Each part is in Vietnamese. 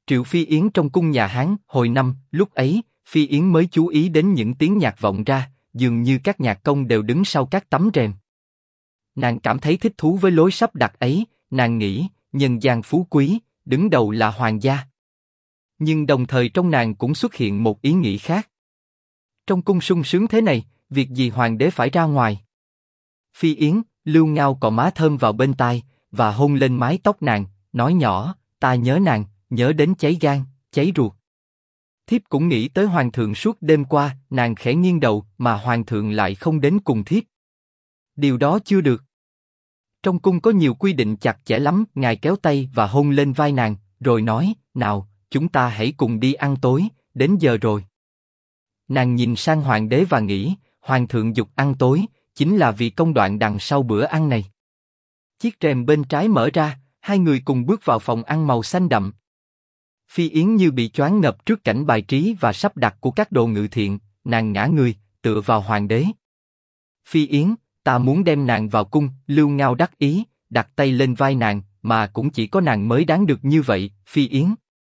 Triệu Phi Yến trong cung nhà Hán hồi năm, lúc ấy, Phi Yến mới chú ý đến những tiếng nhạc vọng ra, dường như các nhạc công đều đứng sau các tấm rèm. Nàng cảm thấy thích thú với lối sắp đặt ấy, nàng nghĩ, nhân gian phú quý, đứng đầu là hoàng gia. Nhưng đồng thời trong nàng cũng xuất hiện một ý nghĩ khác. Trong cung sung sướng thế này, việc gì hoàng đế phải ra ngoài? Phi Yến, Lưu Ngao cọ má thơm vào bên tai, và hôn lên mái tóc nàng, nói nhỏ, ta nhớ nàng, nhớ đến cháy gan, cháy ruột. Thiếp cũng nghĩ tới hoàng thượng suốt đêm qua, nàng khẽ nghiêng đầu, mà hoàng thượng lại không đến cùng thiếp. Điều đó chưa được. Trong cung có nhiều quy định chặt chẽ lắm, ngài kéo tay và hôn lên vai nàng, rồi nói, nào, chúng ta hãy cùng đi ăn tối, đến giờ rồi. Nàng nhìn sang hoàng đế và nghĩ, hoàng thượng giục ăn tối, chính là vì công đoạn đằng sau bữa ăn này. Chiếc rèm bên trái mở ra, hai người cùng bước vào phòng ăn màu xanh đậm. Phi Yến như bị choáng ngợp trước cảnh bài trí và sắp đặt của các đồ ngự thiện, nàng ngã người, tựa vào hoàng đế. Phi Yến, ta muốn đem nàng vào cung, Lưu Ngao đắc ý, đặt tay lên vai nàng, mà cũng chỉ có nàng mới đáng được như vậy, Phi Yến.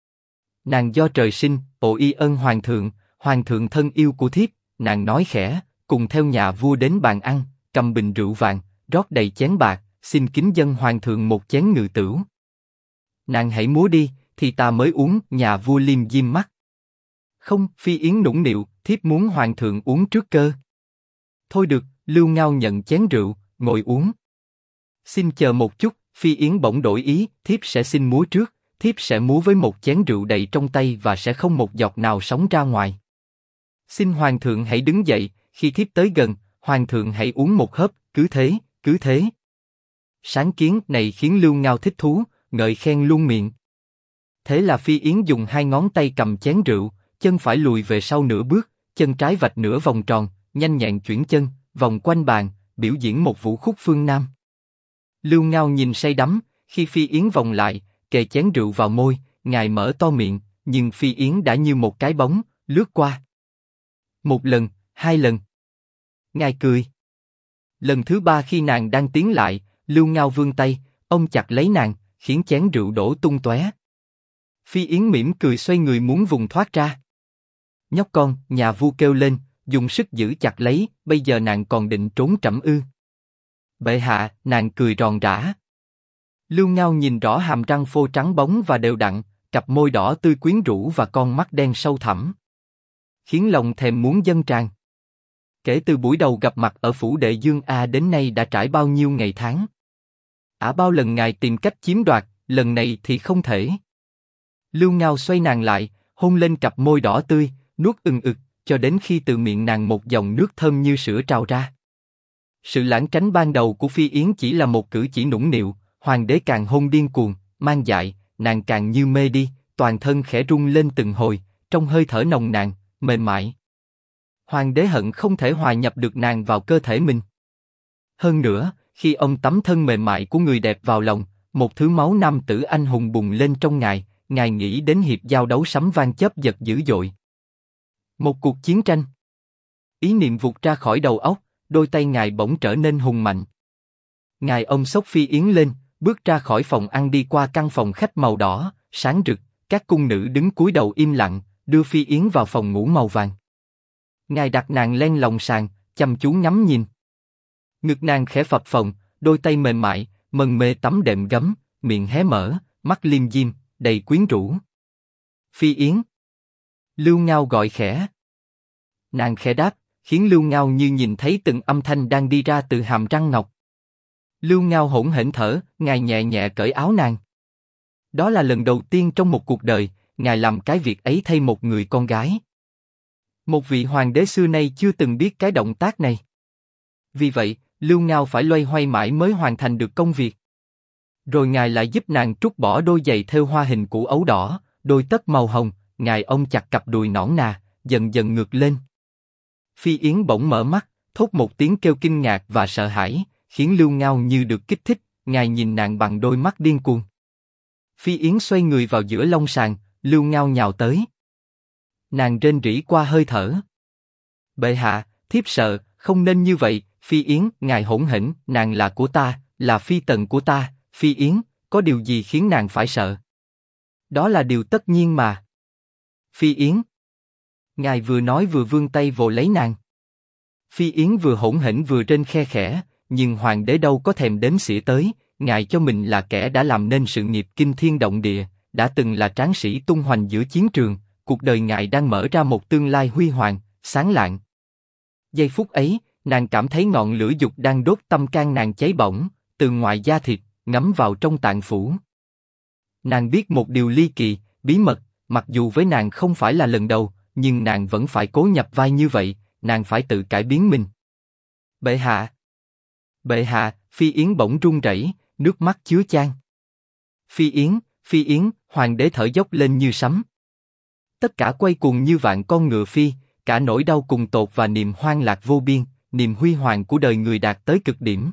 Nàng do trời sinh, ồ y ân hoàng thượng thân yêu của thiếp, nàng nói khẽ, cùng theo nhà vua đến bàn ăn, cầm bình rượu vàng, rót đầy chén bạc, xin kính dâng hoàng thượng một chén ngự tửu. Nàng hãy múa đi, thì ta mới uống, nhà vua liêm diêm mắt. Không, Phi Yến nũng nịu, thiếp muốn hoàng thượng uống trước cơ. Thôi được, Lưu Ngao nhận chén rượu, ngồi uống. Xin chờ một chút, Phi Yến bỗng đổi ý, thiếp sẽ xin múa trước, thiếp sẽ múa với một chén rượu đầy trong tay và sẽ không một giọt nào sống ra ngoài. Xin hoàng thượng hãy đứng dậy, khi thiếp tới gần, hoàng thượng hãy uống một hớp, cứ thế, cứ thế. Sáng kiến này khiến Lưu Ngao thích thú, ngợi khen luôn miệng. Thế là Phi Yến dùng hai ngón tay cầm chén rượu, chân phải lùi về sau nửa bước, chân trái vạch nửa vòng tròn, nhanh nhẹn chuyển chân, vòng quanh bàn, biểu diễn một vũ khúc phương Nam. Lưu Ngao nhìn say đắm, khi Phi Yến vòng lại, kề chén rượu vào môi, ngài mở to miệng, nhưng Phi Yến đã như một cái bóng, lướt qua. Một lần, hai lần. Ngài cười. Lần thứ ba khi nàng đang tiến lại, Lưu Ngao vươn tay, ôm chặt lấy nàng, khiến chén rượu đổ tung tóe. Phi Yến mỉm cười xoay người muốn vùng thoát ra. Nhóc con, nhà vua kêu lên, dùng sức giữ chặt lấy, bây giờ nàng còn định trốn trẫm ư? Bệ hạ, nàng cười ròn rã. Lưu Ngao nhìn rõ hàm răng phô trắng bóng và đều đặn, cặp môi đỏ tươi quyến rũ và con mắt đen sâu thẳm, khiến lòng thèm muốn dâng tràn. Kể từ buổi đầu gặp mặt ở phủ đệ Dương A đến nay đã trải bao nhiêu ngày tháng. Bao lần ngài tìm cách chiếm đoạt, lần này thì không thể. Lưu Ngao xoay nàng lại, hôn lên cặp môi đỏ tươi, nuốt ực, cho đến khi từ miệng nàng một dòng nước thơm như sữa trào ra. Sự lãng tránh ban đầu của Phi Yến chỉ là một cử chỉ nũng nịu, hoàng đế càng hôn điên cuồng, mang dại, nàng càng như mê đi, toàn thân khẽ rung lên từng hồi, trong hơi thở nồng nàn, mềm mại. Hoàng đế hận không thể hòa nhập được nàng vào cơ thể mình. Hơn nữa, khi ông tắm thân mềm mại của người đẹp vào lòng, một thứ máu nam tử anh hùng bùng lên trong ngài nghĩ đến hiệp giao đấu sấm vang chớp giật dữ dội. Một cuộc chiến tranh. Ý niệm vụt ra khỏi đầu óc, đôi tay ngài bỗng trở nên hùng mạnh. Ngài ôm xốc Phi Yến lên, bước ra khỏi phòng ăn đi qua căn phòng khách màu đỏ, sáng rực, các cung nữ đứng cúi đầu im lặng, đưa Phi Yến vào phòng ngủ màu vàng. Ngài đặt nàng lên lòng sàn, chăm chú ngắm nhìn. Ngực nàng khẽ phập phồng, đôi tay mềm mại, mần mê tắm đệm gấm, miệng hé mở, mắt liêm diêm, đầy quyến rũ. Phi Yến. Lưu Ngao gọi khẽ. Nàng khẽ đáp, khiến Lưu Ngao như nhìn thấy từng âm thanh đang đi ra từ hàm răng ngọc. Lưu Ngao hỗn hển thở, ngài nhẹ nhẹ cởi áo nàng. Đó là lần đầu tiên trong một cuộc đời, ngài làm cái việc ấy thay một người con gái. Một vị hoàng đế xưa nay chưa từng biết cái động tác này. Vì vậy, Lưu Ngao phải loay hoay mãi mới hoàn thành được công việc. Rồi ngài lại giúp nàng trút bỏ đôi giày thêu hoa hình củ ấu đỏ, đôi tất màu hồng, ngài ôm chặt cặp đùi nõn nà, dần dần ngược lên. Phi Yến bỗng mở mắt, thốt một tiếng kêu kinh ngạc và sợ hãi, khiến Lưu Ngao như được kích thích, ngài nhìn nàng bằng đôi mắt điên cuồng. Phi Yến xoay người vào giữa lông sàn, Lưu Ngao nhào tới. Nàng rên rỉ qua hơi thở. Bệ hạ, thiếp sợ, không nên như vậy. Phi Yến, ngài hỗn hển, nàng là của ta, là phi tần của ta. Phi Yến, có điều gì khiến nàng phải sợ? Đó là điều tất nhiên mà. Phi Yến. Ngài vừa nói vừa vươn tay vồ lấy nàng. Phi Yến vừa hỗn hển vừa trên khe khẽ, nhưng hoàng đế đâu có thèm đếm xỉa tới, ngài cho mình là kẻ đã làm nên sự nghiệp kinh thiên động địa, đã từng là tráng sĩ tung hoành giữa chiến trường, cuộc đời ngài đang mở ra một tương lai huy hoàng, sáng lạng. Giây phút ấy, nàng cảm thấy ngọn lửa dục đang đốt tâm can nàng cháy bỏng, từ ngoài da thịt, ngấm vào trong tạng phủ. Nàng biết một điều ly kỳ, bí mật, mặc dù với nàng không phải là lần đầu, nhưng nàng vẫn phải cố nhập vai như vậy, nàng phải tự cải biến mình. Bệ hạ! Bệ hạ! Phi Yến bỗng run rẩy, nước mắt chứa chan. Phi Yến! Phi Yến! Hoàng đế thở dốc lên như sấm. Tất cả quay cuồng như vạn con ngựa phi, cả nỗi đau cùng tột và niềm hoang lạc vô biên, niềm huy hoàng của đời người đạt tới cực điểm.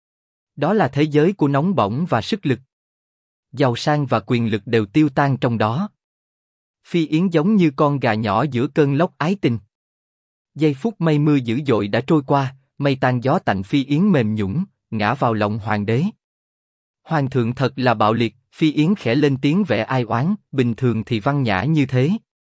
Đó là thế giới của nóng bỏng và sức lực. Giàu sang và quyền lực đều tiêu tan trong đó. Phi Yến giống như con gà nhỏ giữa cơn lốc ái tình. Giây phút mây mưa dữ dội đã trôi qua, mây tan gió tạnh. Phi Yến mềm nhũn, ngã vào lòng hoàng đế. Hoàng thượng thật là bạo liệt. Phi Yến khẽ lên tiếng vẻ ai oán, bình thường thì văn nhã như thế.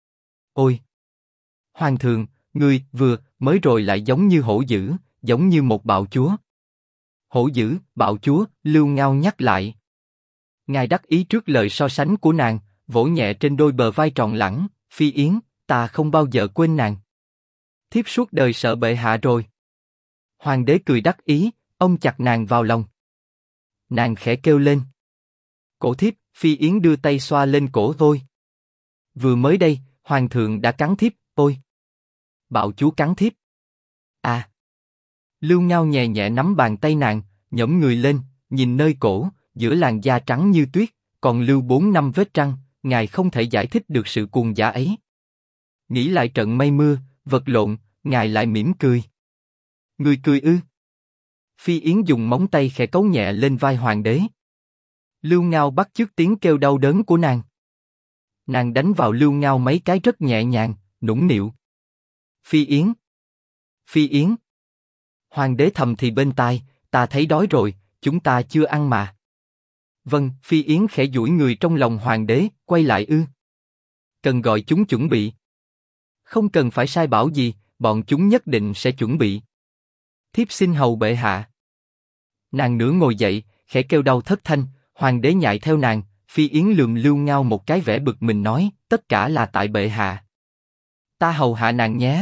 Ôi! Hoàng thượng, ngươi vừa mới rồi lại giống như hổ dữ, giống như một bạo chúa. Hổ dữ, bạo chúa, Lưu Ngao nhắc lại. Ngài đắc ý trước lời so sánh của nàng, vỗ nhẹ trên đôi bờ vai tròn lẳng. Phi Yến, ta không bao giờ quên nàng. Thiếp suốt đời sợ bệ hạ rồi. Hoàng đế cười đắc ý, ôm chặt nàng vào lòng. Nàng khẽ kêu lên. Cổ thiếp. Phi Yến đưa tay xoa lên cổ tôi. Vừa mới đây, hoàng thượng đã cắn thiếp. Ôi! Bạo chúa cắn thiếp. À! Lưu Ngao nhẹ nhẹ nắm bàn tay nàng, nhổm người lên, nhìn nơi cổ, giữa làn da trắng như tuyết, còn lưu 4-5 vết răng. Ngài không thể giải thích được sự cuồng dã ấy. Nghĩ lại trận mây mưa, vật lộn, ngài lại mỉm cười. Người cười ư? Phi Yến dùng móng tay khẽ cấu nhẹ lên vai hoàng đế. Lưu Ngao bắt chước tiếng kêu đau đớn của nàng. Nàng đánh vào Lưu Ngao mấy cái rất nhẹ nhàng, nũng nịu. Phi Yến! Phi Yến! Hoàng đế thầm thì bên tai, ta thấy đói rồi, chúng ta chưa ăn mà. Vâng. Phi Yến khẽ duỗi người trong lòng hoàng đế, quay lại ư? Cần gọi chúng chuẩn bị. Không cần phải sai bảo gì, bọn chúng nhất định sẽ chuẩn bị. Thiếp xin hầu bệ hạ. Nàng nửa ngồi dậy, khẽ kêu đau thất thanh. Hoàng đế nhại theo nàng. Phi Yến lườm Lưu Ngao một cái vẻ bực mình nói, tất cả là tại bệ hạ. Ta hầu hạ nàng nhé.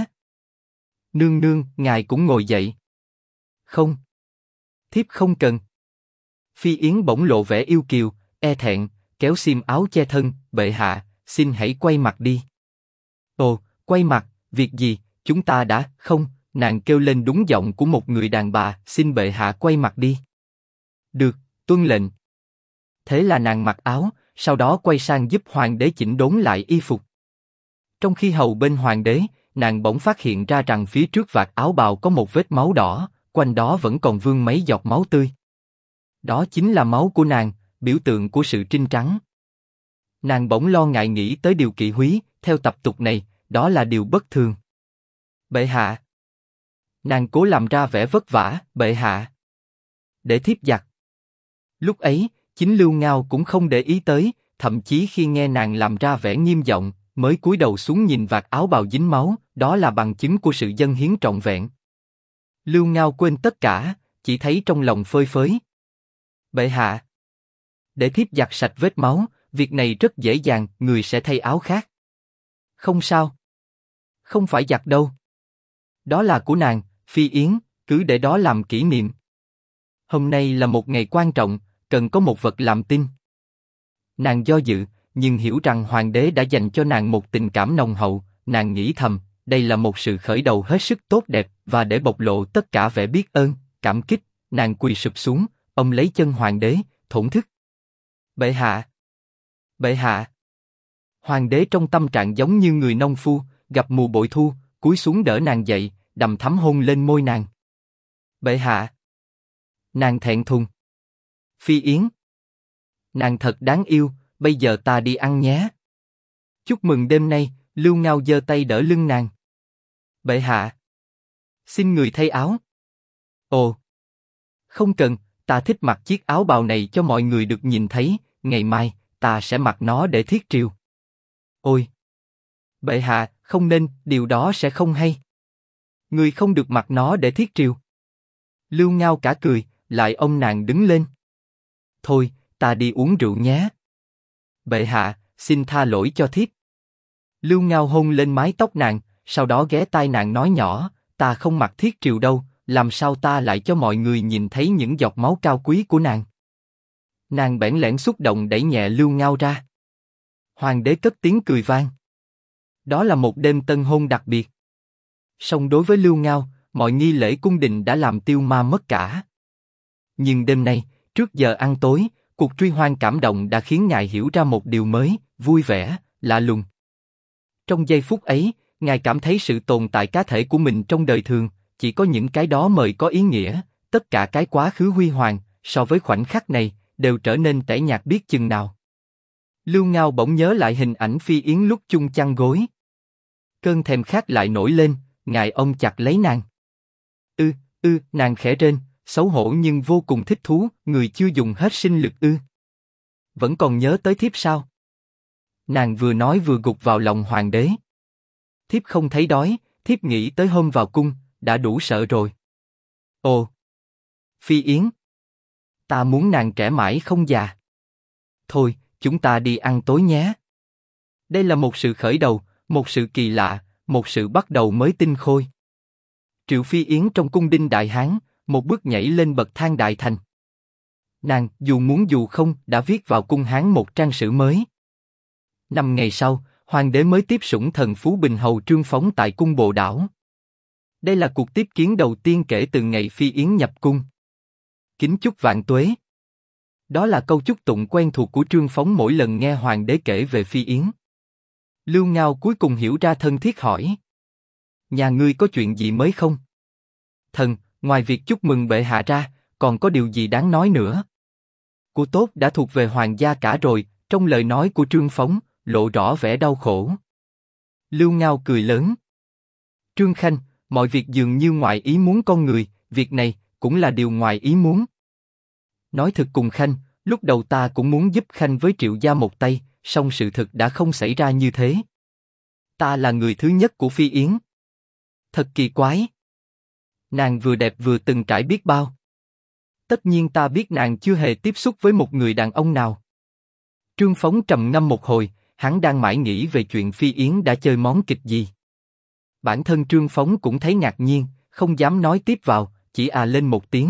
Nương nương, ngài cũng ngồi dậy. Không. Thiếp không cần. Phi Yến bỗng lộ vẻ yêu kiều, e thẹn, kéo xiêm áo che thân. Bệ hạ, xin hãy quay mặt đi. Ồ, quay mặt, việc gì, chúng ta đã, không, nàng kêu lên đúng giọng của một người đàn bà, xin bệ hạ quay mặt đi. Được, tuân lệnh. Thế là nàng mặc áo, sau đó quay sang giúp hoàng đế chỉnh đốn lại y phục. Trong khi hầu bên hoàng đế, nàng bỗng phát hiện ra rằng phía trước vạt áo bào có một vết máu đỏ, quanh đó vẫn còn vương mấy giọt máu tươi. Đó chính là máu của nàng, biểu tượng của sự trinh trắng. Nàng bỗng lo ngại nghĩ tới điều kỵ húy, theo tập tục này, đó là điều bất thường. Bệ hạ! Nàng cố làm ra vẻ vất vả. Bệ hạ! Để thiếp giặt. Lúc ấy, chính Lưu Ngao cũng không để ý tới, thậm chí khi nghe nàng làm ra vẻ nghiêm giọng, mới cúi đầu xuống nhìn vạt áo bào dính máu, đó là bằng chứng của sự dâng hiến trọn vẹn. Lưu Ngao quên tất cả, chỉ thấy trong lòng phơi phới. Bệ hạ! Để thiếp giặt sạch vết máu, việc này rất dễ dàng, người sẽ thay áo khác. Không sao. Không phải giặt đâu. Đó là của nàng, Phi Yến, cứ để đó làm kỷ niệm. Hôm nay là một ngày quan trọng, cần có một vật làm tin. Nàng do dự, nhưng hiểu rằng hoàng đế đã dành cho nàng một tình cảm nồng hậu, nàng nghĩ thầm, đây là một sự khởi đầu hết sức tốt đẹp, và để bộc lộ tất cả vẻ biết ơn, cảm kích, nàng quỳ sụp xuống, ôm lấy chân hoàng đế, thổn thức. Bệ hạ! Bệ hạ! Hoàng đế trong tâm trạng giống như người nông phu, gặp mùa bội thu, cúi xuống đỡ nàng dậy, đằm thắm hôn lên môi nàng. Bệ hạ! Nàng thẹn thùng. Phi Yến! Nàng thật đáng yêu, bây giờ ta đi ăn nhé. Chúc mừng đêm nay. Lưu Ngao giơ tay đỡ lưng nàng. Bệ hạ! Xin người thay áo. Ồ! Không cần, ta thích mặc chiếc áo bào này cho mọi người được nhìn thấy, ngày mai, ta sẽ mặc nó để thiết triều. Ôi! Bệ hạ, không nên, điều đó sẽ không hay. Người không được mặc nó để thiết triều. Lưu Ngao cả cười, lại ôm nàng đứng lên. Thôi, ta đi uống rượu nhé. Bệ hạ, xin tha lỗi cho thiếp. Lưu Ngao hôn lên mái tóc nàng, sau đó ghé tai nàng nói nhỏ, ta không mặc thiết triều đâu, làm sao ta lại cho mọi người nhìn thấy những giọt máu cao quý của nàng. Nàng bẽn lẽn xúc động đẩy nhẹ Lưu Ngao ra. Hoàng đế cất tiếng cười vang. Đó là một đêm tân hôn đặc biệt. Song đối với Lưu Ngao, mọi nghi lễ cung đình đã làm tiêu ma mất cả. Nhưng đêm nay, trước giờ ăn tối, cuộc truy hoan cảm động đã khiến ngài hiểu ra một điều mới, vui vẻ, lạ lùng. Trong giây phút ấy, ngài cảm thấy sự tồn tại cá thể của mình trong đời thường, chỉ có những cái đó mới có ý nghĩa, tất cả cái quá khứ huy hoàng, so với khoảnh khắc này, đều trở nên tẻ nhạt biết chừng nào. Lưu Ngao bỗng nhớ lại hình ảnh Phi Yến lúc chung chăn gối. Cơn thèm khát lại nổi lên, ngài ôm chặt lấy nàng. Nàng khẽ rên, xấu hổ nhưng vô cùng thích thú, người chưa dùng hết sinh lực ư. Vẫn còn nhớ tới thiếp sao? Nàng vừa nói vừa gục vào lòng hoàng đế. Thiếp không thấy đói, thiếp nghĩ tới hôm vào cung, đã đủ sợ rồi. Ồ! Phi Yến! Ta muốn nàng trẻ mãi không già. Thôi, chúng ta đi ăn tối nhé. Đây là một sự khởi đầu, một sự kỳ lạ, một sự bắt đầu mới tinh khôi. Triệu Phi Yến trong cung Đinh Đại Hán, một bước nhảy lên bậc thang đại thành. Nàng, dù muốn dù không, đã viết vào cung Hán một trang sử mới. 5 ngày sau, hoàng đế mới tiếp sủng thần Phú Bình hầu Trương Phóng tại cung Bồ Đảo. Đây là cuộc tiếp kiến đầu tiên kể từ ngày Phi Yến nhập cung. Kính chúc vạn tuế. Đó là câu chúc tụng quen thuộc của Trương Phóng mỗi lần nghe hoàng đế kể về Phi Yến. Lưu Ngao cuối cùng hiểu ra thân thiết hỏi. Nhà ngươi có chuyện gì mới không? Thần, ngoài việc chúc mừng bệ hạ ra, còn có điều gì đáng nói nữa? Của tốt đã thuộc về hoàng gia cả rồi, trong lời nói của Trương Phóng, lộ rõ vẻ đau khổ. Lưu Ngao cười lớn. Trương Khanh, mọi việc dường như ngoài ý muốn con người, việc này cũng là điều ngoài ý muốn. Nói thật cùng Khanh, lúc đầu ta cũng muốn giúp Khanh với Triệu gia một tay, song sự thực đã không xảy ra như thế. Ta là người thứ nhất của Phi Yến. Thật kỳ quái. Nàng vừa đẹp vừa từng trải biết bao. Tất nhiên ta biết nàng chưa hề tiếp xúc với một người đàn ông nào. Trương Phóng trầm ngâm một hồi, hắn đang mãi nghĩ về chuyện Phi Yến đã chơi món kịch gì. Bản thân Trương Phóng cũng thấy ngạc nhiên, không dám nói tiếp vào, chỉ lên một tiếng.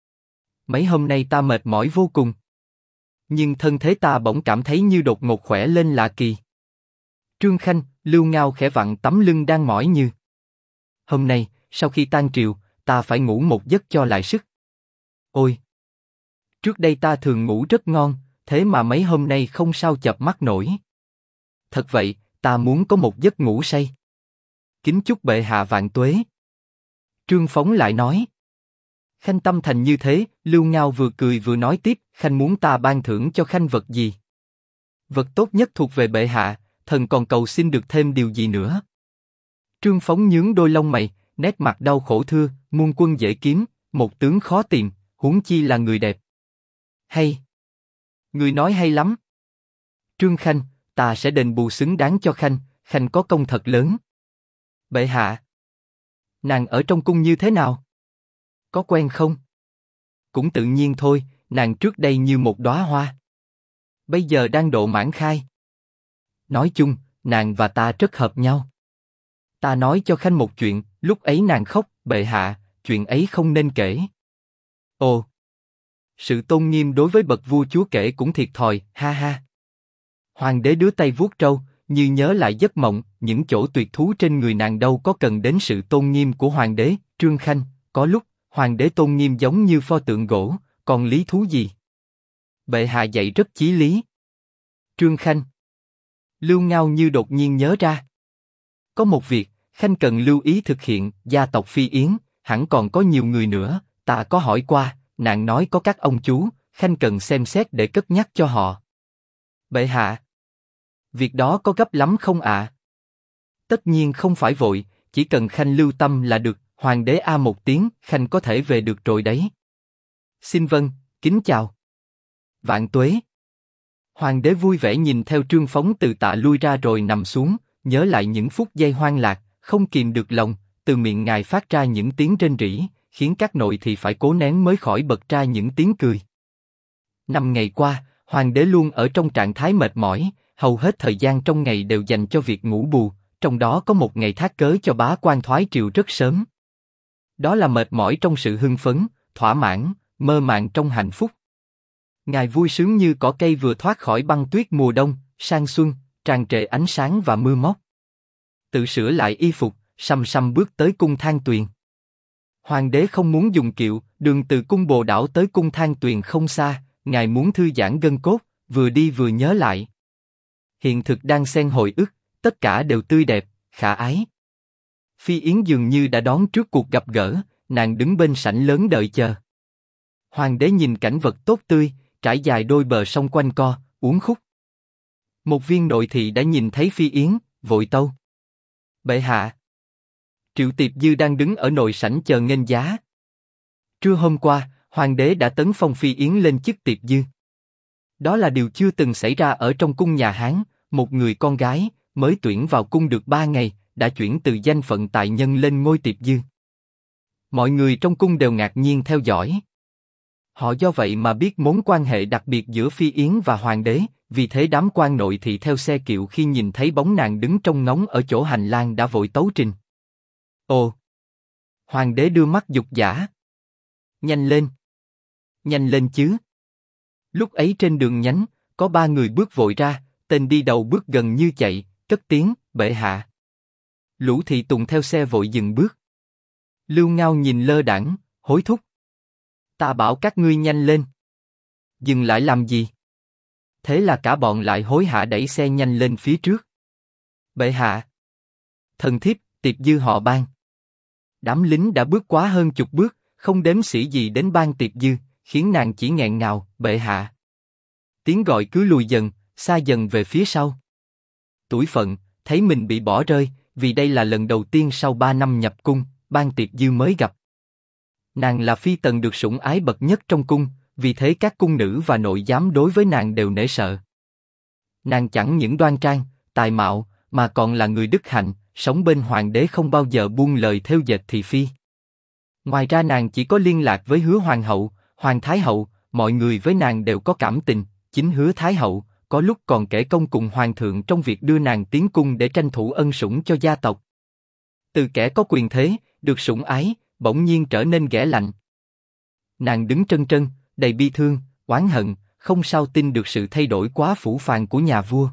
Mấy hôm nay ta mệt mỏi vô cùng. Nhưng thân thế ta bỗng cảm thấy như đột ngột khỏe lên lạ kỳ. Trương Khanh, Lưu Ngao khẽ vặn tấm lưng đang mỏi như. Hôm nay, sau khi tan triều, ta phải ngủ một giấc cho lại sức. Ôi! Trước đây ta thường ngủ rất ngon, thế mà mấy hôm nay không sao chợp mắt nổi. Thật vậy, ta muốn có một giấc ngủ say. Kính chúc bệ hạ vạn tuế. Trương Phóng lại nói. Khanh tâm thành như thế, Lưu Ngao vừa cười vừa nói tiếp, Khanh muốn ta ban thưởng cho Khanh vật gì? Vật tốt nhất thuộc về bệ hạ, thần còn cầu xin được thêm điều gì nữa? Trương Phóng nhướng đôi lông mày, nét mặt đau khổ thưa, muôn quân dễ kiếm, một tướng khó tìm, huống chi là người đẹp. Hay! Người nói hay lắm. Trương Khanh, ta sẽ đền bù xứng đáng cho Khanh, Khanh có công thật lớn. Bệ hạ! Nàng ở trong cung như thế nào? Có quen không? Cũng tự nhiên thôi, nàng trước đây như một đóa hoa. Bây giờ đang độ mãn khai. Nói chung, nàng và ta rất hợp nhau. Ta nói cho Khanh một chuyện, lúc ấy nàng khóc, bệ hạ, chuyện ấy không nên kể. Ồ! Sự tôn nghiêm đối với bậc vua chúa kể cũng thiệt thòi, ha ha. Hoàng đế đưa tay vuốt râu, như nhớ lại giấc mộng, những chỗ tuyệt thú trên người nàng đâu có cần đến sự tôn nghiêm của hoàng đế. Trương Khanh, có lúc, hoàng đế tôn nghiêm giống như pho tượng gỗ, còn lý thú gì? Bệ hạ dạy rất chí lý. Trương Khanh. Lưu Ngao như đột nhiên nhớ ra. Có một việc, Khanh cần lưu ý thực hiện, gia tộc Phi Yến, hẳn còn có nhiều người nữa, ta có hỏi qua, nàng nói có các ông chú, Khanh cần xem xét để cất nhắc cho họ. Bệ hạ. Việc đó có gấp lắm không ạ? Tất nhiên không phải vội, chỉ cần Khanh lưu tâm là được, hoàng đế một tiếng, Khanh có thể về được rồi đấy. Xin vâng, kính chào. Vạn tuế. Hoàng đế vui vẻ nhìn theo Trương Phóng từ tạ lui ra rồi nằm xuống, nhớ lại những phút giây hoang lạc, không kìm được lòng, từ miệng ngài phát ra những tiếng rên rỉ, khiến các nội thị phải cố nén mới khỏi bật ra những tiếng cười. 5 ngày qua, hoàng đế luôn ở trong trạng thái mệt mỏi, hầu hết thời gian trong ngày đều dành cho việc ngủ bù, trong đó có một ngày thác cớ cho bá quan thoái triều rất sớm. Đó là mệt mỏi trong sự hưng phấn, thỏa mãn, mơ màng trong hạnh phúc. Ngài vui sướng như cỏ cây vừa thoát khỏi băng tuyết mùa đông, sang xuân, tràn trề ánh sáng và mưa móc. Tự sửa lại y phục, sầm sầm bước tới cung Thang Tuyền. Hoàng đế không muốn dùng kiệu, đường từ cung Bồ Đảo tới cung Thang Tuyền không xa, ngài muốn thư giãn gân cốt, vừa đi vừa nhớ lại. Hiện thực đang xen hồi ức, tất cả đều tươi đẹp, khả ái. Phi Yến dường như đã đón trước cuộc gặp gỡ, nàng đứng bên sảnh lớn đợi chờ. Hoàng đế nhìn cảnh vật tốt tươi, trải dài đôi bờ sông quanh co, uốn khúc. Một viên nội thị đã nhìn thấy Phi Yến, vội tâu: bệ hạ. Triệu Tiệp Dư đang đứng ở nội sảnh chờ nghênh giá. Trưa hôm qua, hoàng đế đã tấn phong Phi Yến lên chức Tiệp Dư. Đó là điều chưa từng xảy ra ở trong cung nhà Hán, một người con gái mới tuyển vào cung được 3 ngày, đã chuyển từ danh phận tài nhân lên ngôi Tiệp Dư. Mọi người trong cung đều ngạc nhiên theo dõi. Họ do vậy mà biết mối quan hệ đặc biệt giữa Phi Yến và hoàng đế, vì thế đám quan nội thị theo xe kiệu khi nhìn thấy bóng nàng đứng trông ngóng ở chỗ hành lang đã vội tấu trình. Ồ! Hoàng đế đưa mắt dục dã. Nhanh lên! Nhanh lên chứ! Lúc ấy trên đường nhánh, có 3 người bước vội ra, tên đi đầu bước gần như chạy, cất tiếng: bệ hạ. Lũ thị tùng theo xe vội dừng bước. Lưu Ngao nhìn lơ đãng, hối thúc: ta bảo các ngươi nhanh lên. Dừng lại làm gì? Thế là cả bọn lại hối hả đẩy xe nhanh lên phía trước. Bệ hạ. Thần thiếp, Tiệp Dư họ Ban. Đám lính đã bước quá hơn chục bước, không đếm xỉa gì đến Ban Tiệp Dư, khiến nàng chỉ nghẹn ngào: bệ hạ. Tiếng gọi cứ lùi dần, xa dần về phía sau. Tủi phận, thấy mình bị bỏ rơi, vì đây là lần đầu tiên sau 3 năm nhập cung, Ban Tiệp Dư mới gặp. Nàng là phi tần được sủng ái bậc nhất trong cung, vì thế các cung nữ và nội giám đối với nàng đều nể sợ. Nàng chẳng những đoan trang, tài mạo, mà còn là người đức hạnh, sống bên hoàng đế không bao giờ buông lời thêu dệt thị phi. Ngoài ra nàng chỉ có liên lạc với Hứa Hoàng hậu, Hoàng Thái hậu, mọi người với nàng đều có cảm tình, chính Hứa Thái hậu có lúc còn kể công cùng hoàng thượng trong việc đưa nàng tiến cung để tranh thủ ân sủng cho gia tộc. Từ kẻ có quyền thế, được sủng ái, bỗng nhiên trở nên ghẻ lạnh. Nàng đứng trân trân, đầy bi thương, oán hận, không sao tin được sự thay đổi quá phũ phàng của nhà vua.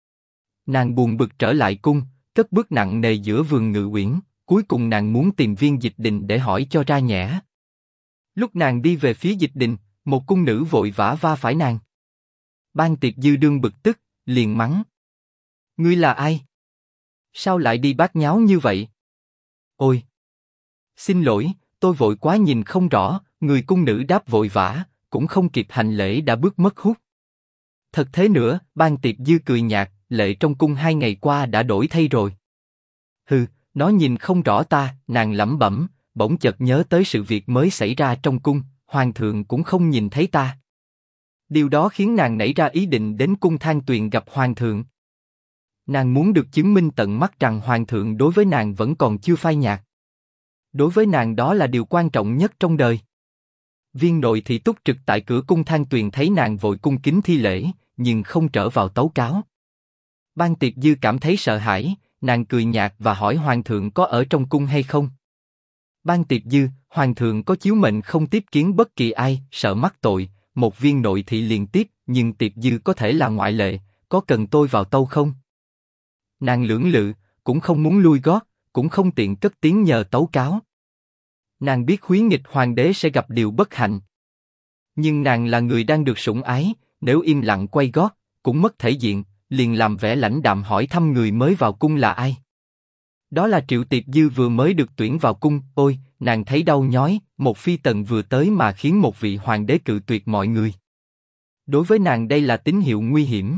Nàng buồn bực trở lại cung, cất bước nặng nề giữa vườn Ngự Uyển, cuối cùng nàng muốn tìm Viên Dịch Đình để hỏi cho ra nhẽ. Lúc nàng đi về phía Dịch Đình, một cung nữ vội vã va phải nàng. Ban Tiệp Dư đương bực tức, liền mắng: ngươi là ai? Sao lại đi bát nháo như vậy? Ôi! Xin lỗi, tôi vội quá nhìn không rõ. Người cung nữ đáp vội vã, cũng không kịp hành lễ đã bước mất hút. Thật thế nữa, Ban Tiệp Dư cười nhạt: lệ trong cung 2 ngày qua đã đổi thay rồi. Hừ, nó nhìn không rõ ta, nàng lẩm bẩm, bỗng chợt nhớ tới sự việc mới xảy ra trong cung, hoàng thượng cũng không nhìn thấy ta. Điều đó khiến nàng nảy ra ý định đến cung Thang Tuyền gặp hoàng thượng. Nàng muốn được chứng minh tận mắt rằng hoàng thượng đối với nàng vẫn còn chưa phai nhạt. Đối với nàng đó là điều quan trọng nhất trong đời. Viên nội thị túc trực tại cửa cung Thang Tuyền thấy nàng vội cung kính thi lễ, nhưng không trở vào tấu cáo. Ban Tiệp Dư cảm thấy sợ hãi, nàng cười nhạt và hỏi hoàng thượng có ở trong cung hay không. Ban Tiệp Dư: hoàng thượng có chiếu mệnh không tiếp kiến bất kỳ ai, sợ mắc tội. Một viên nội thị liền tiếp: nhưng Tiệp Dư có thể là ngoại lệ, có cần tôi vào tâu không? Nàng lưỡng lự, cũng không muốn lui gót, cũng không tiện cất tiếng nhờ tấu cáo. Nàng biết húy nghịch hoàng đế sẽ gặp điều bất hạnh. Nhưng nàng là người đang được sủng ái, nếu im lặng quay gót, cũng mất thể diện, liền làm vẻ lãnh đạm hỏi thăm người mới vào cung là ai. Đó là Triệu Tiệp Dư vừa mới được tuyển vào cung. Ôi, nàng thấy đau nhói, một phi tần vừa tới mà khiến một vị hoàng đế cự tuyệt mọi người. Đối với nàng đây là tín hiệu nguy hiểm.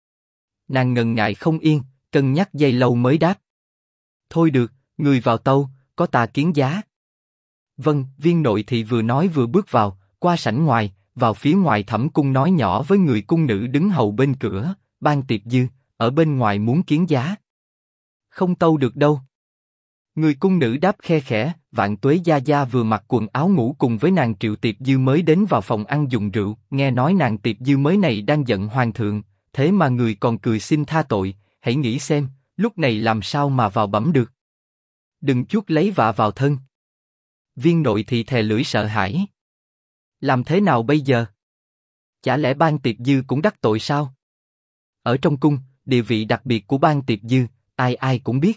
Nàng ngần ngại không yên, cân nhắc giây lâu mới đáp: thôi được, người vào tâu, có ta kiến giá. Vâng, viên nội thị vừa nói vừa bước vào, qua sảnh ngoài, vào phía ngoài thẩm cung nói nhỏ với người cung nữ đứng hầu bên cửa, Ban Tiệp Dư, ở bên ngoài muốn kiến giá. Không tâu được đâu. Người cung nữ đáp khe khẽ, Vạn Tuế gia gia vừa mặc quần áo ngủ cùng với nàng Triệu Tiệp Dư mới đến vào phòng ăn dùng rượu, nghe nói nàng Tiệp Dư mới này đang giận hoàng thượng, thế mà người còn cười xin tha tội, hãy nghĩ xem, lúc này làm sao mà vào bẩm được. Đừng chuốc lấy vạ vào thân. Viên nội thì thè lưỡi sợ hãi. Làm thế nào bây giờ? Chả lẽ Ban Tiệp Dư cũng đắc tội sao? Ở trong cung, địa vị đặc biệt của Ban Tiệp Dư, ai ai cũng biết.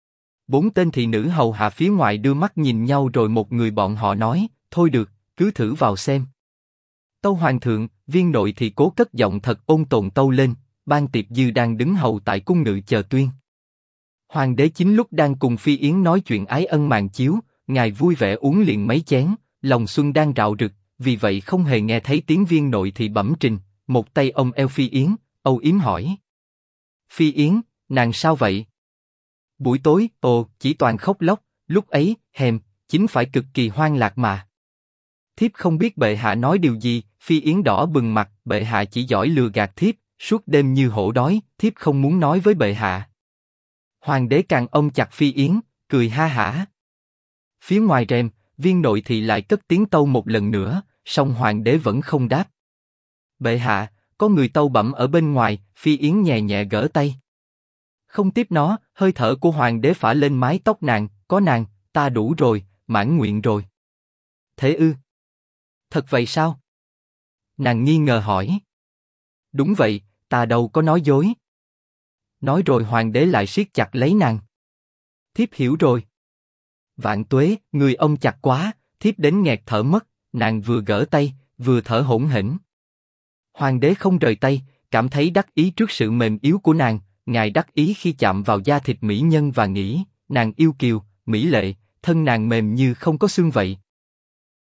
4 tên thị nữ hầu hạ phía ngoài đưa mắt nhìn nhau rồi một người bọn họ nói, thôi được, cứ thử vào xem. Tâu hoàng thượng, viên nội thì cố cất giọng thật ôn tồn tâu lên, Ban Tiệp Dư đang đứng hầu tại cung ngự chờ tuyên. Hoàng đế chính lúc đang cùng Phi Yến nói chuyện ái ân màn chiếu, ngài vui vẻ uống liền mấy chén, lòng xuân đang rạo rực, vì vậy không hề nghe thấy tiếng viên nội thì bẩm trình, một tay ông eo Phi Yến, âu yếm hỏi. Phi Yến, nàng sao vậy? Buổi tối, chỉ toàn khóc lóc, lúc ấy, chính phải cực kỳ hoang lạc mà. Thiếp không biết bệ hạ nói điều gì, Phi Yến đỏ bừng mặt, bệ hạ chỉ giỏi lừa gạt thiếp, suốt đêm như hổ đói, thiếp không muốn nói với bệ hạ. Hoàng đế càng ôm chặt Phi Yến, cười ha hả. Phía ngoài rèm, viên nội thì lại cất tiếng tâu một lần nữa, song hoàng đế vẫn không đáp. Bệ hạ, có người tâu bẩm ở bên ngoài, Phi Yến nhẹ nhẹ gỡ tay. Không tiếp nó, hơi thở của hoàng đế phả lên mái tóc nàng, có nàng, ta đủ rồi, mãn nguyện rồi. Thế ư? Thật vậy sao? Nàng nghi ngờ hỏi. Đúng vậy, ta đâu có nói dối. Nói rồi hoàng đế lại siết chặt lấy nàng. Thiếp hiểu rồi. Vạn Tuế, người ông chặt quá, thiếp đến nghẹt thở mất, nàng vừa gỡ tay, vừa thở hổn hển. Hoàng đế không rời tay, cảm thấy đắc ý trước sự mềm yếu của nàng, ngài đắc ý khi chạm vào da thịt mỹ nhân và nghĩ, nàng yêu kiều, mỹ lệ, thân nàng mềm như không có xương vậy.